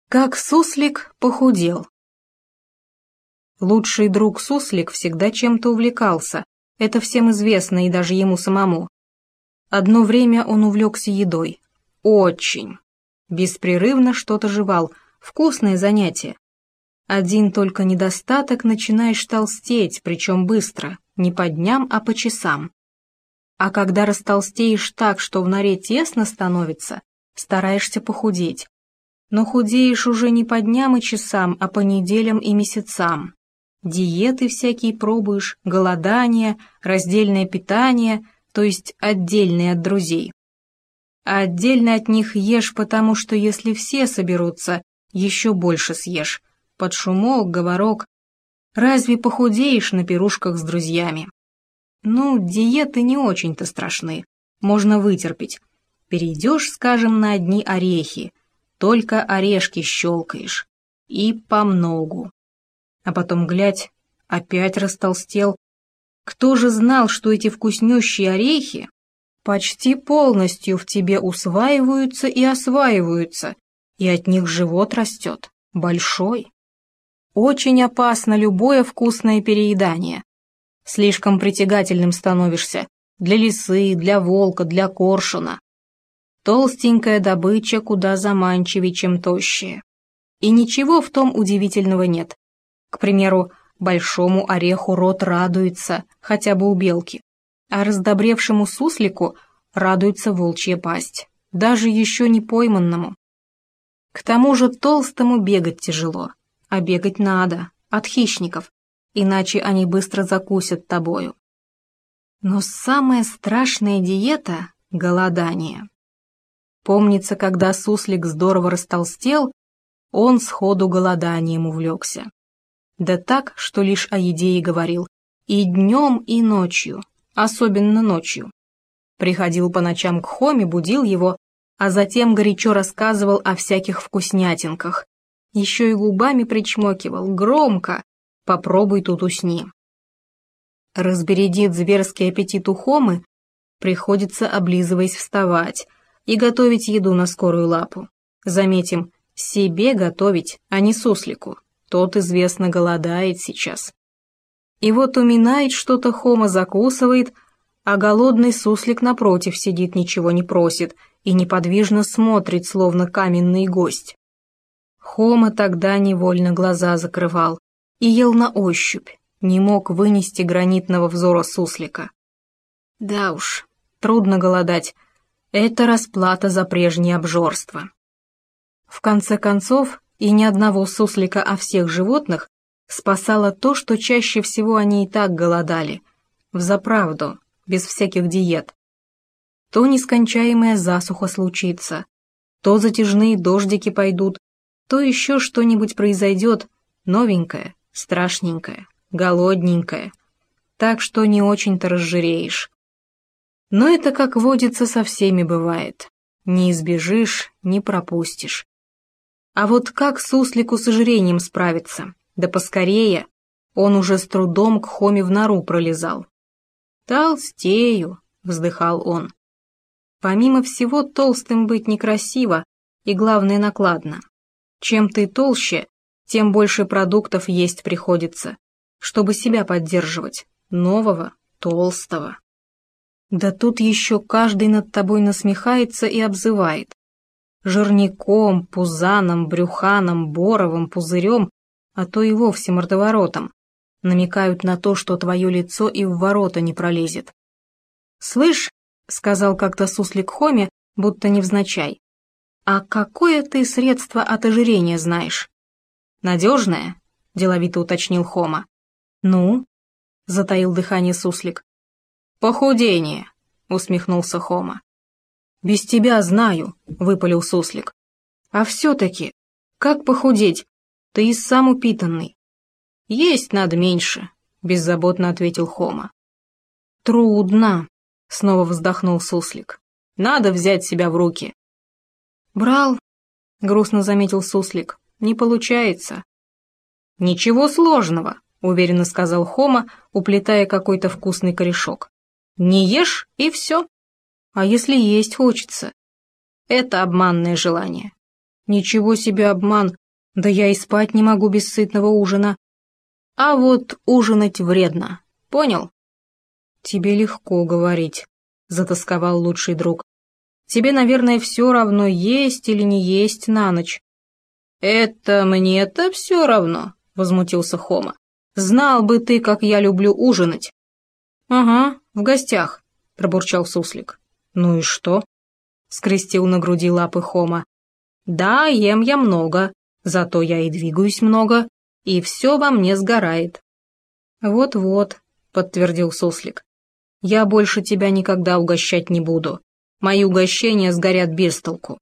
Как суслик похудел. Лучший друг суслик всегда чем-то увлекался, это всем известно и даже ему самому. Одно время он увлекся едой. Очень. Беспрерывно что-то жевал, вкусное занятие. Один только недостаток — начинаешь толстеть, причем быстро, не по дням, а по часам. А когда растолстеешь так, что в норе тесно становится, стараешься похудеть. Но худеешь уже не по дням и часам, а по неделям и месяцам. Диеты всякие пробуешь, голодание, раздельное питание, то есть отдельные от друзей. А отдельно от них ешь, потому что если все соберутся, еще больше съешь. Под шумок, говорок. Разве похудеешь на пирушках с друзьями? Ну, диеты не очень-то страшны, можно вытерпеть. Перейдешь, скажем, на одни орехи, только орешки щелкаешь. И помногу. А потом, глядь, опять растолстел. Кто же знал, что эти вкуснющие орехи почти полностью в тебе усваиваются и осваиваются, и от них живот растет, большой. Очень опасно любое вкусное переедание. Слишком притягательным становишься для лисы, для волка, для коршуна. Толстенькая добыча куда заманчивее, чем тощая. И ничего в том удивительного нет. К примеру, большому ореху рот радуется, хотя бы у белки, а раздобревшему суслику радуется волчья пасть, даже еще не пойманному. К тому же толстому бегать тяжело, а бегать надо, от хищников, иначе они быстро закусят тобою. Но самая страшная диета — голодание. Помнится, когда суслик здорово растолстел, он сходу голоданием увлекся. Да так, что лишь о еде и говорил, и днем, и ночью, особенно ночью. Приходил по ночам к Хоме, будил его, а затем горячо рассказывал о всяких вкуснятинках. Еще и губами причмокивал, громко: «Попробуй тут усни». Разбередит зверский аппетит у Хомы, приходится, облизываясь, вставать и готовить еду на скорую лапу. Заметим, себе готовить, а не суслику. Тот, известно, голодает сейчас. И вот уминает что-то Хома, закусывает, а голодный суслик напротив сидит, ничего не просит и неподвижно смотрит, словно каменный гость. Хома тогда невольно глаза закрывал и ел на ощупь, не мог вынести гранитного взора суслика. Да уж, трудно голодать, это расплата за прежнее обжорство. В конце концов, и ни одного суслика, а всех животных спасало то, что чаще всего они и так голодали, взаправду, без всяких диет. То нескончаемая засуха случится, то затяжные дождики пойдут, то еще что-нибудь произойдет, новенькое, страшненькое, голодненькое, так что не очень-то разжиреешь. Но это, как водится, со всеми бывает, не избежишь, не пропустишь. А вот как суслику с ожирением справиться? Да поскорее, он уже с трудом к Хоме в нору пролезал. «Толстею», — вздыхал он. Помимо всего, толстым быть некрасиво и, главное, накладно. Чем ты толще, тем больше продуктов есть приходится, чтобы себя поддерживать, нового, толстого. Да тут еще каждый над тобой насмехается и обзывает. Жирником, пузаном, брюханом, боровым, пузырем, а то и вовсе мордоворотом, намекают на то, что твое лицо и в ворота не пролезет. «Слышь», — сказал как-то суслик Хоме, будто невзначай, «а какое ты средство от ожирения знаешь?» «Надежное?» — деловито уточнил Хома. «Ну?» — затаил дыхание суслик. «Похудение», — усмехнулся Хома. «Без тебя знаю», — выпалил суслик. «А все-таки, как похудеть? Ты и сам упитанный». «Есть надо меньше», — беззаботно ответил Хома. «Трудно», — снова вздохнул суслик. «Надо взять себя в руки». «Брал», — грустно заметил суслик, — «не получается». «Ничего сложного», — уверенно сказал Хома, уплетая какой-то вкусный корешок. «Не ешь, и все». «А если есть хочется?» «Это обманное желание». «Ничего себе обман, Да я и спать не могу без сытного ужина. А вот ужинать вредно, понял? Тебе легко говорить, затасковал лучший друг. Тебе, наверное, все равно, есть или не есть на ночь. Это мне-то все равно, возмутился Хома. Знал бы ты, как я люблю ужинать. Ага, в гостях, пробурчал Суслик. Ну и что? Скрестил на груди лапы Хома. Да, ем я много, зато я и двигаюсь много, и все во мне сгорает. Вот-вот, подтвердил Суслик. Я больше тебя никогда угощать не буду. Мои угощения сгорят без толку.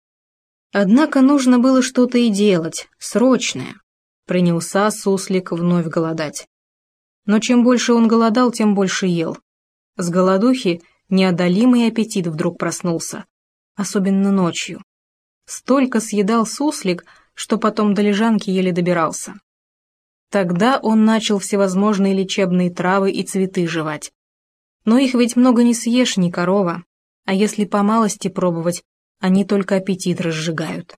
Однако нужно было что-то и делать, срочное. Принялся Суслик вновь голодать. Но чем больше он голодал, тем больше ел. С голодухи неодолимый аппетит вдруг проснулся, особенно ночью. Столько съедал Суслик, что потом до лежанки еле добирался. Тогда он начал всевозможные лечебные травы и цветы жевать. Но их ведь много не съешь, ни корова, а если по малости пробовать, они только аппетит разжигают.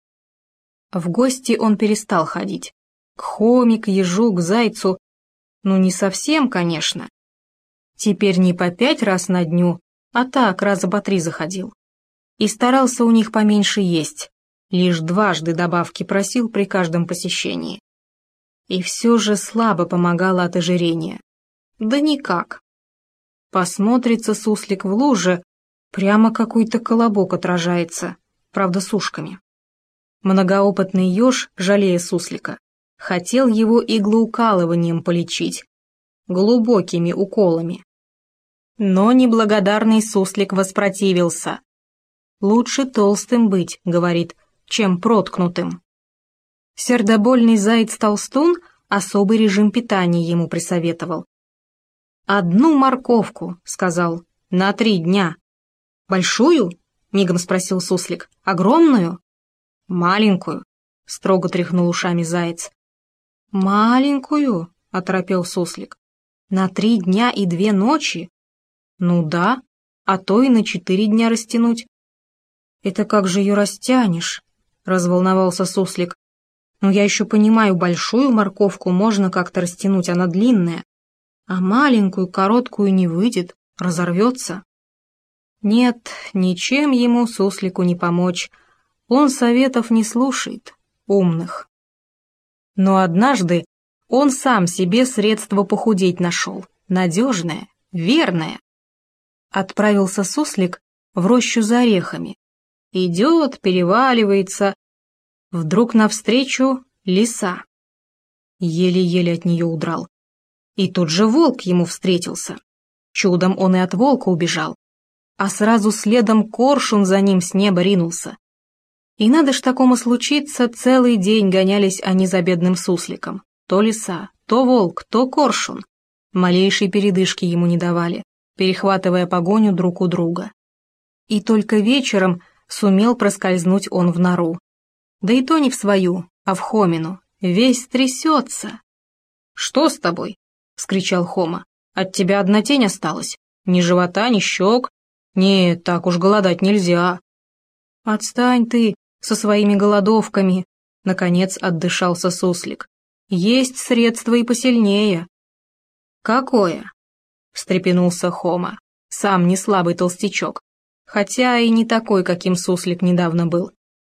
В гости он перестал ходить. К Хоме, к ежу, к зайцу. Ну, не совсем, конечно. Теперь не по 5 раз на дню, а так раза по 3 заходил. И старался у них поменьше есть. Лишь дважды добавки просил при каждом посещении. И все же слабо помогало от ожирения. Да никак. Посмотрится Суслик в луже, прямо какой-то колобок отражается, правда с ушками. Многоопытный еж, жалея Суслика, хотел его иглоукалыванием полечить, глубокими уколами. Но неблагодарный Суслик воспротивился. «Лучше толстым быть», — говорит, — «чем проткнутым». Сердобольный заяц-толстун особый режим питания ему присоветовал. «Одну морковку», — сказал, — «на 3 дня». «Большую?» — мигом спросил Суслик. «Огромную?» «Маленькую», — строго тряхнул ушами заяц. «Маленькую?» — оторопел Суслик. «На 3 дня и 2 ночи?» «Ну да, а то и на 4 дня растянуть». «Это как же ее растянешь?» — разволновался Суслик. «Ну я еще понимаю, большую морковку можно как-то растянуть, она длинная, а маленькую, короткую не выйдет, разорвется». Нет, ничем ему, Суслику, не помочь. Он советов не слушает, умных. Но однажды он сам себе средство похудеть нашел, надежное, верное. Отправился Суслик в рощу за орехами. Идет, переваливается. Вдруг навстречу лиса. Еле-еле от нее удрал. И тут же волк ему встретился. Чудом он и от волка убежал. А сразу следом коршун за ним с неба ринулся. И надо ж такому случиться, целый день гонялись они за бедным Сусликом. То лиса, то волк, то коршун. Малейшей передышки ему не давали, перехватывая погоню друг у друга. И только вечером сумел проскользнуть он в нору. Да и то не в свою, а в Хомину. Весь трясется. «Что с тобой?» — вскричал Хома. «От тебя одна тень осталась. Ни живота, ни щек. Нет, так уж голодать нельзя». «Отстань ты со своими голодовками», — наконец отдышался Суслик. «Есть средства и посильнее». «Какое?» — встрепенулся Хома, сам не слабый толстячок, хотя и не такой, каким Суслик недавно был.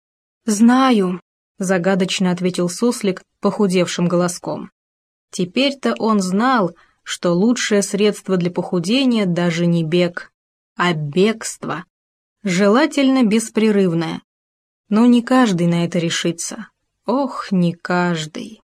«Знаю», — загадочно ответил Суслик похудевшим голоском. Теперь-то он знал, что лучшее средство для похудения даже не бег, а бегство. Желательно беспрерывное. Но не каждый на это решится. Ох, не каждый.